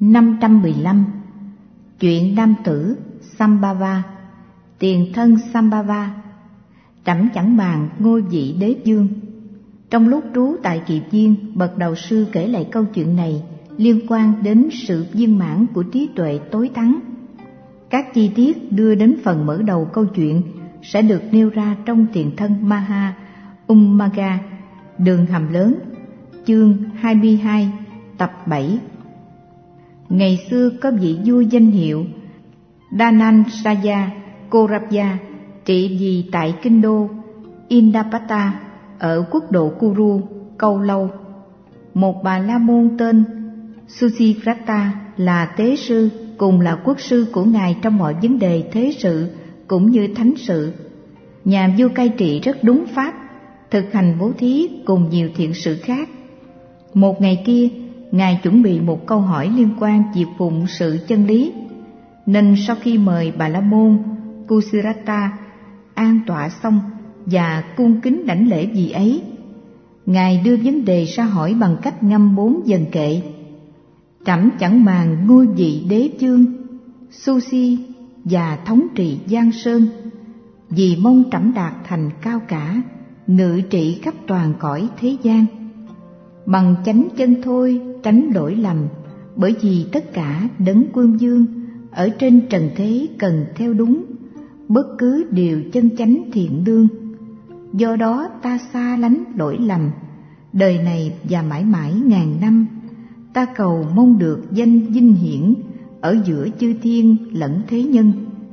515. Chuyện nam tử Sambhava, tiền thân Sambhava, trẫm chẳng màng ngôi vị đế vương. Trong lúc trú tại Kiệp Viên, bậc đạo sư kể lại câu chuyện này liên quan đến sự viên mãn của trí tuệ tối thắng. Các chi tiết đưa đến phần mở đầu câu chuyện sẽ được nêu ra trong tiền thân Maha Ummagga, đường hầm lớn, chương 22, tập 7. Ngày xưa có vị vua danh hiệu Dhananjaya Korabya trị vì tại kinh đô Indapata ở quốc độ Kuru, Câu Lâu. Một bà la môn tên Susikrata là tế sư, cùng là quốc sư của ngài trong mọi vấn đề thế sự cũng như thánh sự. Nhà vua cai trị rất đúng pháp, thực hành bố thí cùng nhiều thiện sự khác. Một ngày kia, ngài chuẩn bị một câu hỏi liên quan việc phụng sự chân lý, nên sau khi mời bà la môn Kusirata an tọa xong và cung kính đảnh lễ vị ấy, ngài đưa vấn đề ra hỏi bằng cách ngâm 4 vần kệ: trẫm chẳng màng ngôi vị đế vương, Susi và thống trị Giang Sơn, vì mong trẫm đạt thành cao cả, ngự trị khắp toàn cõi thế gian. Bằng chánh chân thôi tránh lỗi lầm, bởi vì tất cả đấng quân vương ở trên trần thế cần theo đúng bất cứ điều chân chánh thiện lương. Do đó ta xa lánh lỗi lầm, đời này và mãi mãi ngàn năm. Ta cầu mong được danh vinh hiển ở giữa chư thiên lẫn thế nhân.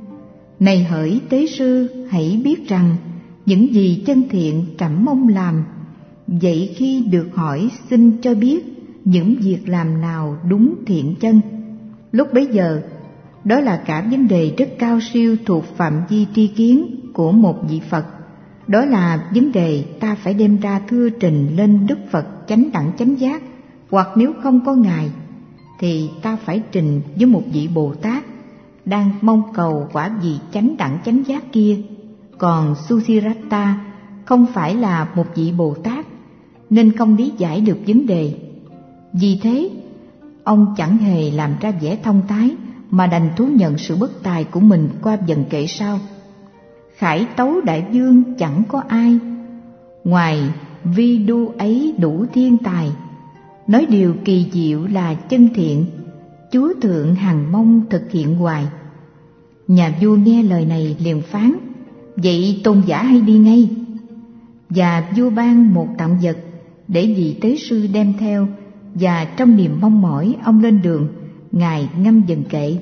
Này hỡi tế sư, hãy biết rằng những gì chân thiện trẫm mong làm. Vậy khi được hỏi xin cho biết những việc làm nào đúng thiện chân. Lúc bấy giờ, đó là cả vấn đề rất cao siêu thuộc phạm vi tri kiến của một vị Phật. Đó là vấn đề ta phải đem ra thưa trình lên Đức Phật chánh đẳng chánh giác, hoặc nếu không có Ngài thì ta phải trình với một vị Bồ Tát đang mong cầu quả vị chánh đẳng chánh giác kia. Còn Susirata không phải là một vị Bồ Tát nên không lý giải được vấn đề. Vì thế, ông chẳng hề làm ra vẻ thông tái mà đành thú nhận sự bất tài của mình qua vần kệ sau: khải tấu đại vương chẳng có ai, ngoài vi đu ấy đủ thiên tài. Nói điều kỳ diệu là chân thiện, Chúa thượng hằng mong thực hiện hoài. Nhà vua nghe lời này liền phán: vậy tôn giả hãy đi ngay. Và vua ban một tặng vật để vị tế sư đem theo, và trong niềm mong mỏi ông lên đường, ngài ngâm vần kệ: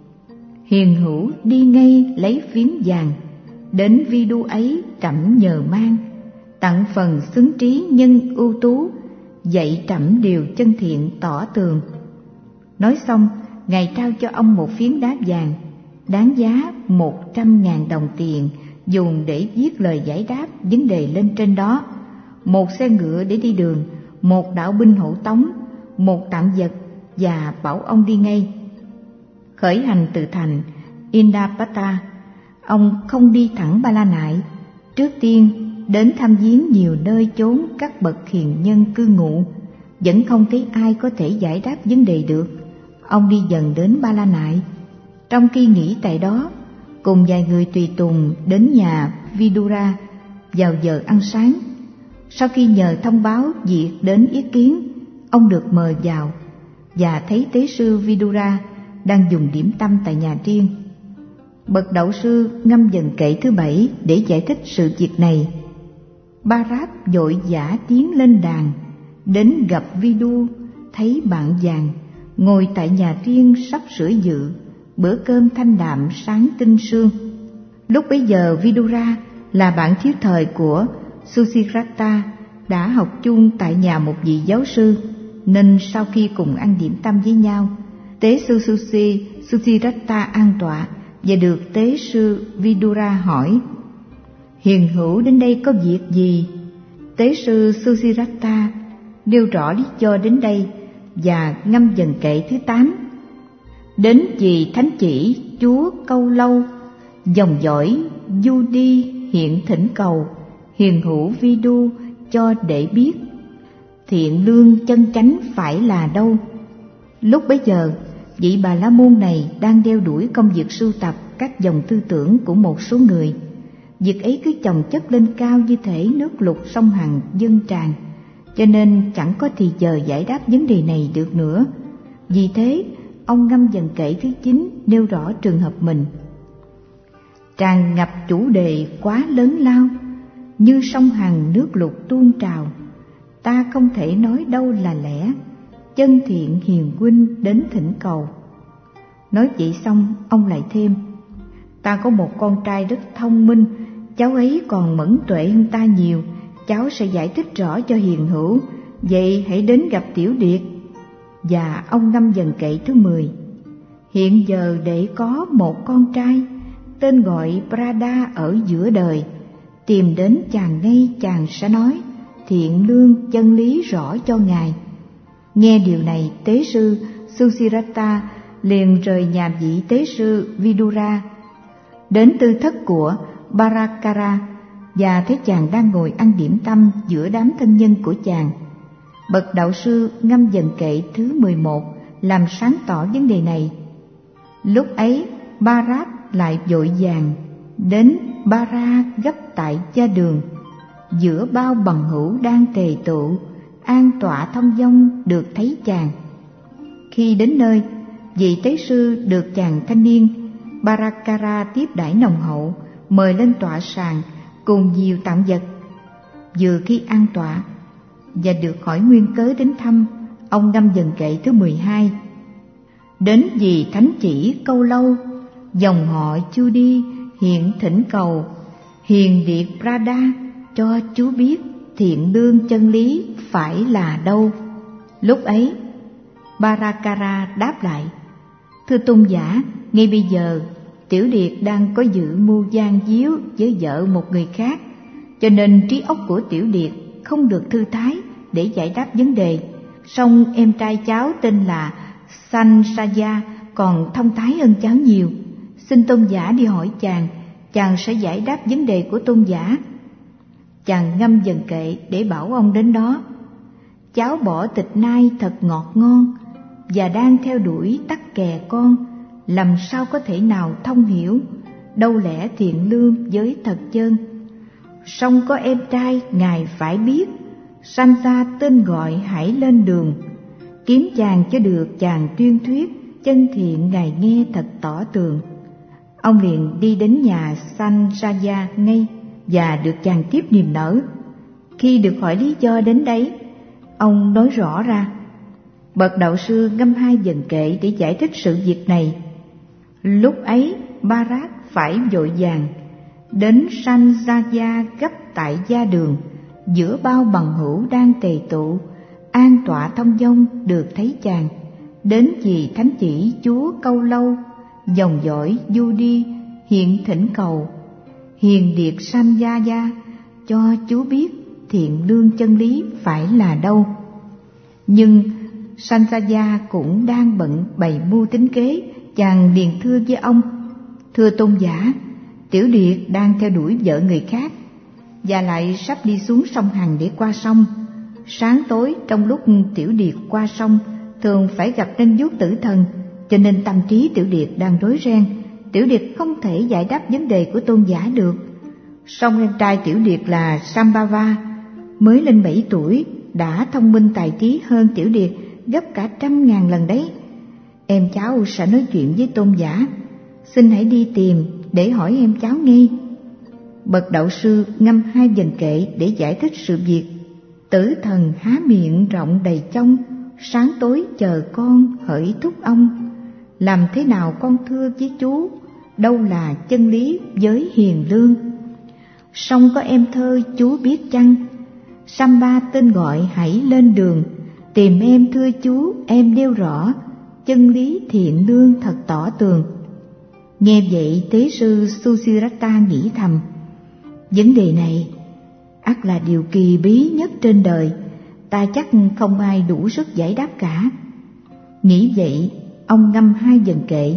hiền hữu đi ngay lấy phiến vàng, đến vi đu ấy trẫm nhờ mang. Tặng phần xứng trí nhân ưu tú, dạy trẫm điều chân thiện tỏ tường. Nói xong, ngài trao cho ông một phiến đá vàng đáng giá 100.000 đồng tiền, dùng để viết lời giải đáp vấn đề lên trên đó, một xe ngựa để đi đường, một đạo binh hộ tống, một tạm vật, và bảo ông đi ngay. Khởi hành từ thành Indapata, ông không đi thẳng Ba La Nại. Trước tiên đến thăm viếng nhiều nơi chốn các bậc hiền nhân cư ngụ, vẫn không thấy ai có thể giải đáp vấn đề được. Ông đi dần đến Ba La Nại. Trong khi nghỉ tại đó, cùng vài người tùy tùng đến nhà Vidura vào giờ ăn sáng. Sau khi nhờ thông báo việc đến ý kiến, ông được mời vào và thấy tế sư Vidura đang dùng điểm tâm tại nhà riêng. Bậc đạo sư ngâm vần kệ thứ 7 để giải thích sự việc này. Bharat vội vã tiến lên đàn, đến gặp Vidu, thấy bạn vàng ngồi tại nhà riêng sắp sửa dự bữa cơm thanh đạm sáng tinh sương. Lúc bấy giờ Vidura là bạn thiếu thời của Susikrata, đã học chung tại nhà một vị giáo sư, nên sau khi cùng ăn điểm tâm với nhau, tế sư Susikrata an tọa và được tế sư Vidura hỏi: hiền hữu đến đây có việc gì? Tế sư Susikrata nêu rõ lý do đến đây và ngâm vần kệ thứ 8: đến vì thánh chỉ chúa Câu Lâu, dòng dõi du đi hiện thỉnh cầu, hiền hữu vi đu cho để biết thiện lương chân chánh phải là đâu. Lúc bấy giờ vị Bà La Môn này đang đeo đuổi công việc sưu tập các dòng tư tưởng của một số người. Việc ấy cứ chồng chất lên cao như thể nước lụt sông Hằng dâng tràn, cho nên chẳng có thì giờ giải đáp vấn đề này được nữa. Vì thế, ông Ngâm Dần Kệ thứ 9 nêu rõ trường hợp mình. Tràn ngập chủ đề quá lớn lao, như sông Hằng nước lụt tuôn trào, ta không thể nói đâu là lẽ, chân thiện hiền huynh đến thỉnh cầu. Nói vậy xong, ông lại thêm, ta có một con trai rất thông minh, cháu ấy còn mẫn tuệ hơn ta nhiều, cháu sẽ giải thích rõ cho hiền hữu, vậy hãy đến gặp Tiểu Điệt. Và ông Ngâm Dần Kệ thứ 10, hiện giờ để có một con trai, tên gọi Prada ở giữa đời, tìm đến chàng ngay chàng sẽ nói thiện lương chân lý rõ cho ngài. Nghe điều này, tế sư Susiddhata liền rời nhà vị tế sư Vidura đến tư thất của Barakara và thấy chàng đang ngồi ăn điểm tâm giữa đám thân nhân của chàng. Bậc đạo sư Ngâm Dần Kệ thứ 11 làm sáng tỏ vấn đề này. Lúc ấy Bharat lại vội vàng đến Bara gấp tại gia đường, giữa bao bằng hữu đang tề tụ, an tọa thông dong được thấy chàng. Khi đến nơi, vị tế sư được chàng thanh niên Barakara tiếp đãi nồng hậu, mời lên tọa sàng cùng nhiều tạm vật. Vừa khi an tọa và được hỏi nguyên cớ đến thăm, ông Ngâm Dần Kệ thứ 12, đến vì thánh chỉ câu lâu, dòng họ Chu Đi hiện thỉnh cầu hiền điệt Prada cho chú biết thiện lương chân lý phải là đâu. Lúc ấy Barakara đáp lại, thưa tôn giả, ngay bây giờ Tiểu Điệt đang có dự mưu gian díu với vợ một người khác, cho nên trí óc của Tiểu Điệt không được thư thái để giải đáp vấn đề. Song em trai cháu tên là Sansaya còn thông thái hơn cháu nhiều. Xin tôn giả đi hỏi chàng, chàng sẽ giải đáp vấn đề của tôn giả. Chàng Ngâm Dần Kệ để bảo ông đến đó. Cháu bỏ tịch nai thật ngọt ngon và đang theo đuổi tắc kè con, làm sao có thể nào thông hiểu đâu lẽ thiện lương với thật chân. Song có em trai ngài phải biết, sanh ra tên gọi hãy lên đường, kiếm chàng cho được chàng tuyên thuyết chân thiện ngài nghe thật tỏ tường. Ông liền đi đến nhà Sansaya ngay và được chàng tiếp niềm nở. Khi được hỏi lý do đến đấy, ông nói rõ ra. Bậc đạo sư Ngâm Hai Dần Kệ để giải thích sự việc này. Lúc ấy Bharat phải vội vàng đến Sansaya gấp tại gia đường, giữa bao bằng hữu đang tề tụ, an tọa thông dong được thấy chàng. Đến vì thánh chỉ chúa câu lâu, dòng dõi du đi hiện thỉnh cầu hiền điệt Sansaya cho chú biết thiện lương chân lý phải là đâu. Nhưng Sansaya cũng đang bận bày mưu tính kế, chàng liền thưa với ông, thưa tôn giả, Tiểu Điệt đang theo đuổi vợ người khác và lại sắp đi xuống sông Hằng để qua sông. Sáng tối trong lúc Tiểu Điệt qua sông thường phải gặp nên vuốt tử thần, cho nên tâm trí Tiểu Điệt đang rối ren. Tiểu Điệt không thể giải đáp vấn đề của tôn giả được. Song em trai Tiểu Điệt là Sambhava mới lên 7 tuổi, đã thông minh tài trí hơn Tiểu Điệt gấp cả 100.000 lần đấy. Em cháu sẽ nói chuyện với tôn giả, xin hãy đi tìm để hỏi em cháu nghe. Bậc đạo sư Ngâm Hai Dần Kệ để giải thích sự việc. Tử thần há miệng rộng đầy trong, sáng tối chờ con hỡi thúc ông. Làm thế nào con thưa với chú, đâu là chân lý với hiền lương. Song có em thơ chú biết chăng, Samba tên gọi hãy lên đường, tìm em thưa chú em nêu rõ, chân lý thiện lương thật tỏ tường. Nghe vậy tế sư Susiddhata nghĩ thầm, vấn đề này ắt là điều kỳ bí nhất trên đời, ta chắc không ai đủ sức giải đáp cả. Nghĩ vậy, ông Ngâm Hai Dần Kệ,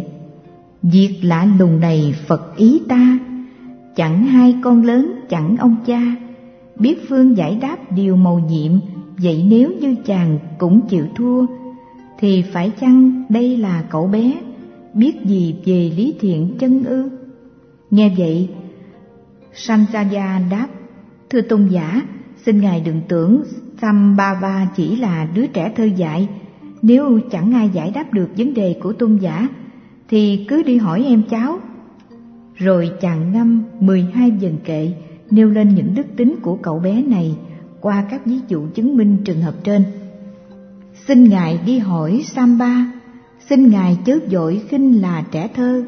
việc lạ lùng này Phật ý ta, chẳng hai con lớn chẳng ông cha, biết phương giải đáp điều mầu nhiệm, vậy nếu như chàng cũng chịu thua, thì phải chăng đây là cậu bé biết gì về lý thiện chân ư? Nghe vậy, Sanjaya đáp: thưa tôn giả, xin ngài đừng tưởng Sambhava chỉ là đứa trẻ thơ dại. Nếu chẳng ai giải đáp được vấn đề của tôn giả thì cứ đi hỏi em cháu. Rồi chàng ngâm 12 vần kệ nêu lên những đức tính của cậu bé này qua các ví dụ chứng minh trường hợp trên. Xin ngài đi hỏi Samba, xin ngài chớ vội khinh là trẻ thơ.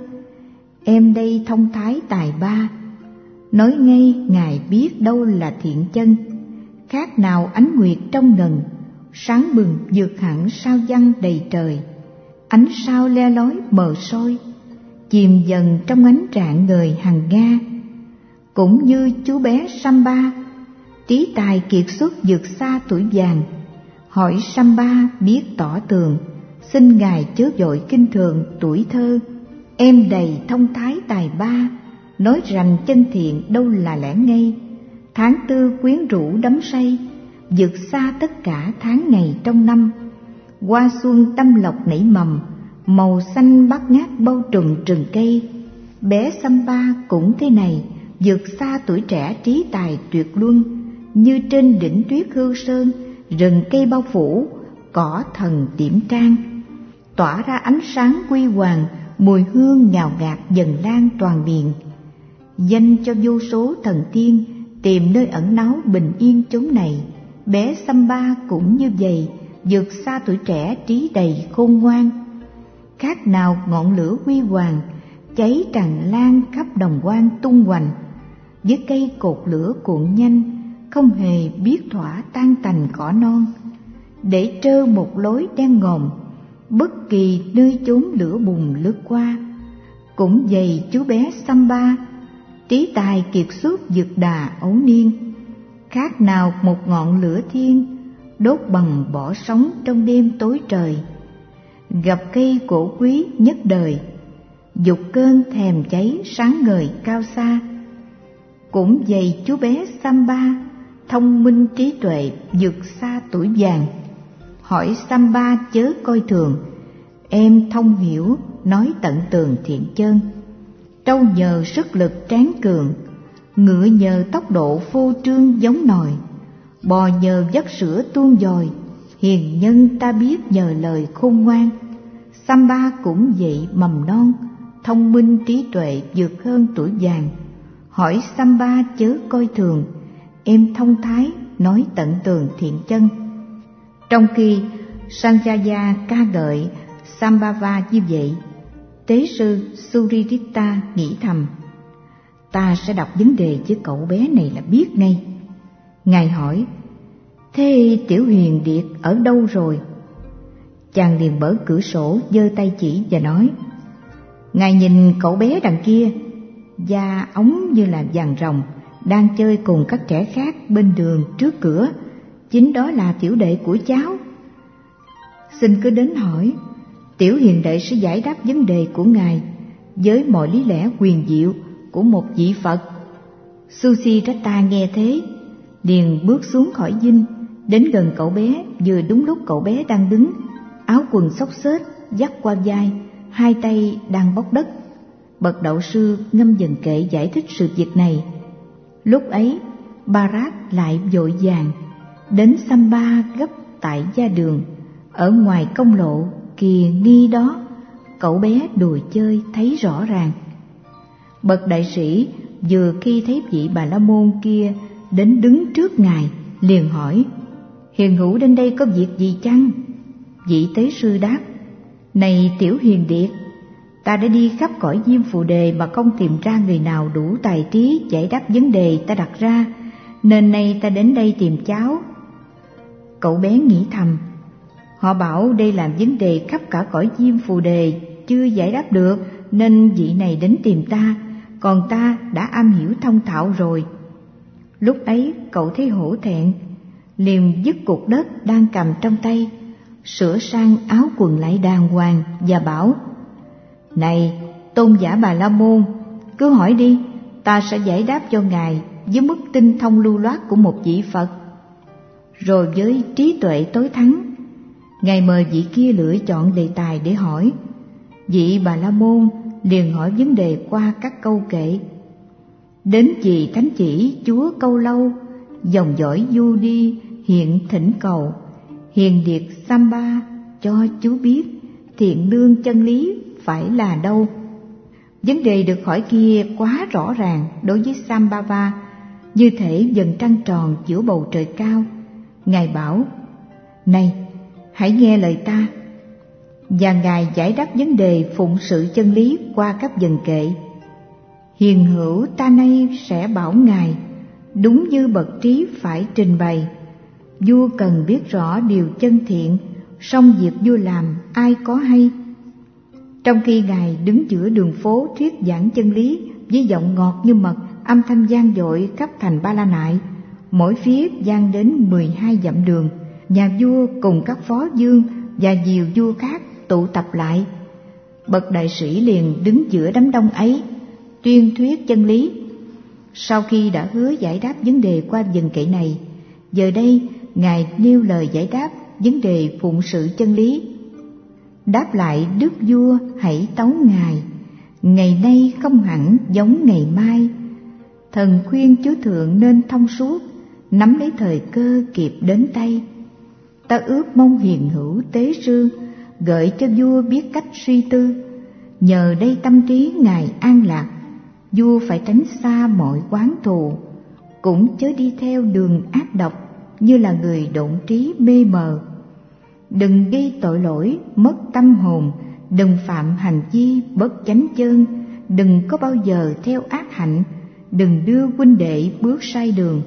Em đây thông thái tài ba, nói ngay ngài biết đâu là thiện chân. Khác nào ánh nguyệt trong ngần, sáng bừng vượt hẳn sao văng đầy trời. Ánh sao le lói mờ soi, chìm dần trong ánh rạng ngời hằng nga. Cũng như chú bé Samba, trí tài kiệt xuất vượt xa tuổi vàng. Hỏi Samba biết tỏ tường, xin ngài chớ vội kinh thường tuổi thơ. Em đầy thông thái tài ba, nói rành chân thiện đâu là lẽ ngây. Tháng tư quyến rũ đắm say, vượt xa tất cả tháng ngày trong năm. Hoa xuân tâm lộc nảy mầm, màu xanh bát ngát bao trùm rừng cây. Bé Samba cũng thế này, vượt xa tuổi trẻ trí tài tuyệt luân. Như trên đỉnh tuyết hư sơn, rừng cây bao phủ, cỏ thần điểm trang. Tỏa ra ánh sáng quy hoàng, mùi hương ngào ngạt dần lan toàn miền. Dành cho vô số thần tiên tìm nơi ẩn náu bình yên chốn này. Bé Samba cũng như vậy, vượt xa tuổi trẻ trí đầy khôn ngoan. Khác nào ngọn lửa huy hoàng, cháy tràn lan khắp đồng quang tung hoành. Với cây cột lửa cuộn nhanh, không hề biết thỏa tan tành cỏ non. Để trơ một lối đen ngòm, bất kỳ nơi chốn lửa bùng lướt qua. Cũng vậy chú bé Samba, trí tài kiệt xuất vượt đà ấu niên. Khác nào một ngọn lửa thiên, đốt bằng bỏ sống trong đêm tối trời. Gặp cây cổ quý nhất đời, dục cơn thèm cháy sáng ngời cao xa. Cũng vậy chú bé Samba, thông minh trí tuệ vượt xa tuổi vàng. Hỏi Samba chớ coi thường, em thông hiểu nói tận tường thiện chân. Trâu nhờ sức lực tráng cường, ngựa nhờ tốc độ phô trương giống nòi. Bò nhờ vắt sữa tuôn dòi, hiền nhân ta biết nhờ lời khôn ngoan. Samba cũng vậy mầm non, thông minh trí tuệ vượt hơn tuổi vàng. Hỏi Samba chớ coi thường, em thông thái nói tận tường thiện chân. Trong khi Sanjaya ca ngợi Sambhava như vậy, tế sư Suridita nghĩ thầm: ta sẽ đọc vấn đề với cậu bé này là biết ngay. Ngài hỏi: thế Tiểu Huyền Điệt ở đâu rồi? Chàng liền mở cửa sổ giơ tay chỉ và nói: ngài nhìn cậu bé đằng kia, da ống như là vàng rồng, đang chơi cùng các trẻ khác bên đường trước cửa. Chính đó là tiểu đệ của cháu. Xin cứ đến hỏi, tiểu hiền đệ sẽ giải đáp vấn đề của ngài với mọi lý lẽ huyền diệu của một vị Phật. Suchirata nghe thế, liền bước xuống khỏi dinh, đến gần cậu bé. Vừa đúng lúc cậu bé đang đứng, áo quần xốc xếch vắt qua vai, hai tay đang bóc đất. Bậc đạo sư ngâm vần kệ giải thích sự việc này. Lúc ấy Bharat lại vội vàng đến Samba gấp tại gia đường. Ở ngoài công lộ kìa nghi đó, cậu bé đùa chơi thấy rõ ràng. Bậc đại sĩ vừa khi thấy vị Bà La Môn kia đến đứng trước ngài, liền hỏi: hiền hữu đến đây có việc gì chăng? Vị tế sư đáp: này Tiểu Hiền Điệt, ta đã đi khắp cõi Diêm Phù Đề mà không tìm ra người nào đủ tài trí giải đáp vấn đề ta đặt ra, nên nay ta đến đây tìm cháu. Cậu bé nghĩ thầm: họ bảo đây làm vấn đề khắp cả cõi Diêm Phù Đề chưa giải đáp được, nên vị này đến tìm ta, còn ta đã am hiểu thông thạo rồi. Lúc ấy cậu thấy hổ thẹn, liền dứt cục đất đang cầm trong tay, sửa sang áo quần lại đàng hoàng và bảo: này tôn giả Bà La Môn, cứ hỏi đi, ta sẽ giải đáp cho ngài với mức tinh thông lưu loát của một vị Phật. Rồi với trí tuệ tối thắng, Ngài mời vị kia lựa chọn đề tài để hỏi. Vị Bà La Môn liền hỏi vấn đề qua các câu kệ. Đến vị thánh chỉ chúa câu lâu, dòng dõi du đi hiện thỉnh cầu. Hiền điệt Samba cho chú biết, thiện lương chân lý phải là đâu? Vấn đề được hỏi kia quá rõ ràng đối với Sambhava, như thể vầng trăng tròn giữa bầu trời cao. Ngài bảo: này, hãy nghe lời ta. Và Ngài giải đáp vấn đề phụng sự chân lý qua các vần kệ. Hiền hữu ta nay sẽ bảo Ngài, đúng như bậc trí phải trình bày. Vua cần biết rõ điều chân thiện, song việc vua làm ai có hay. Trong khi Ngài đứng giữa đường phố thuyết giảng chân lý với giọng ngọt như mật, âm thanh vang dội khắp thành Ba La Nại, mỗi phía vang đến 12 dặm đường. Nhà vua cùng các phó vương và nhiều vua khác tụ tập lại. Bậc đại sĩ liền đứng giữa đám đông ấy, tuyên thuyết chân lý. Sau khi đã hứa giải đáp vấn đề qua vần kệ này, giờ đây Ngài nêu lời giải đáp vấn đề phụng sự chân lý. Đáp lại đức vua hãy tấu Ngài, ngày nay không hẳn giống ngày mai. Thần khuyên chúa thượng nên thông suốt, nắm lấy thời cơ kịp đến tay. Ta ước mong hiền hữu tế sư gợi cho vua biết cách suy tư, nhờ đây tâm trí Ngài an lạc. Vua phải tránh xa mọi oán thù, cũng chớ đi theo đường ác độc như là người độn trí mê mờ. Đừng gây tội lỗi mất tâm hồn, đừng phạm hành vi bất chánh chơn, đừng có bao giờ theo ác hạnh, đừng đưa huynh đệ bước sai đường.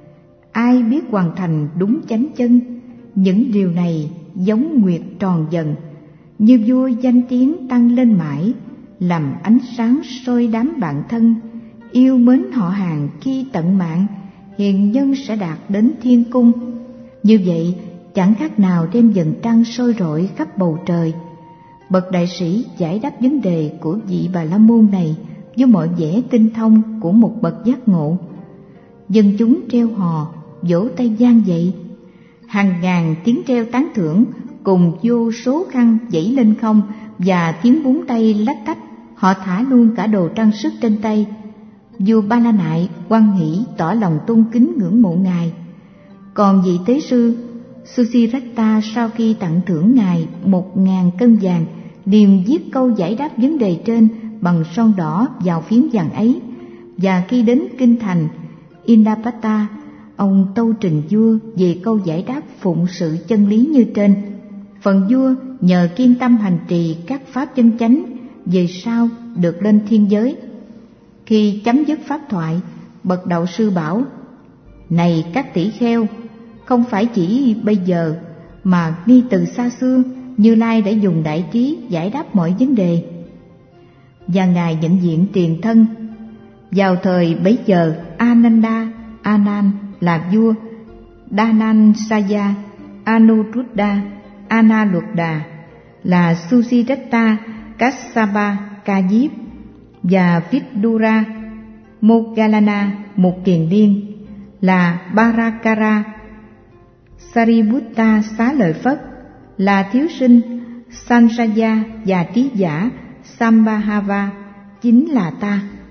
Ai biết hoàn thành đúng chánh chân, những điều này giống nguyệt tròn dần, như vua danh tiếng tăng lên mãi, làm ánh sáng soi đám bạn thân. Yêu mến họ hàng khi tận mạng, hiền nhân sẽ đạt đến thiên cung. Như vậy chẳng khác nào đem vầng trăng soi rọi khắp bầu trời. Bậc đại sĩ giải đáp vấn đề của vị Bà La Môn này với mọi vẻ tinh thông của một bậc giác ngộ. Dân chúng treo hò, vỗ tay vang dậy, hàng ngàn tiếng reo tán thưởng cùng vô số khăn dãy lên không, và tiếng búng tay lách tách. Họ thả luôn cả đồ trang sức trên tay. Vua Ba La Nại hoan hỷ tỏ lòng tôn kính ngưỡng mộ Ngài. Còn vị tế sư Susiddhata sau khi tặng thưởng Ngài 1000 cân vàng, liền viết câu giải đáp vấn đề trên bằng son đỏ vào phiến vàng ấy. Và khi đến kinh thành Indapata, ông tâu trình vua về câu giải đáp phụng sự chân lý như trên. Phần vua nhờ kiên tâm hành trì các pháp chân chánh, về sau được lên thiên giới. Khi chấm dứt pháp thoại, bậc đạo sư bảo: này các tỷ kheo, không phải chỉ bây giờ mà ngay từ xa xưa, Như Lai đã dùng đại trí giải đáp mọi vấn đề. Và Ngài nhận diện tiền thân. Vào thời bấy giờ, Ananda Anan là vua, Danansaya, Anuruddha, Analuddha là Susiddhata, Kassapa, Ca Diếp và Vidura, Moggallana, một kiền liên là Barakara, Sariputta xá lợi Phất là thiếu sinh, Sansaya và trí giả Sambhava chính là ta.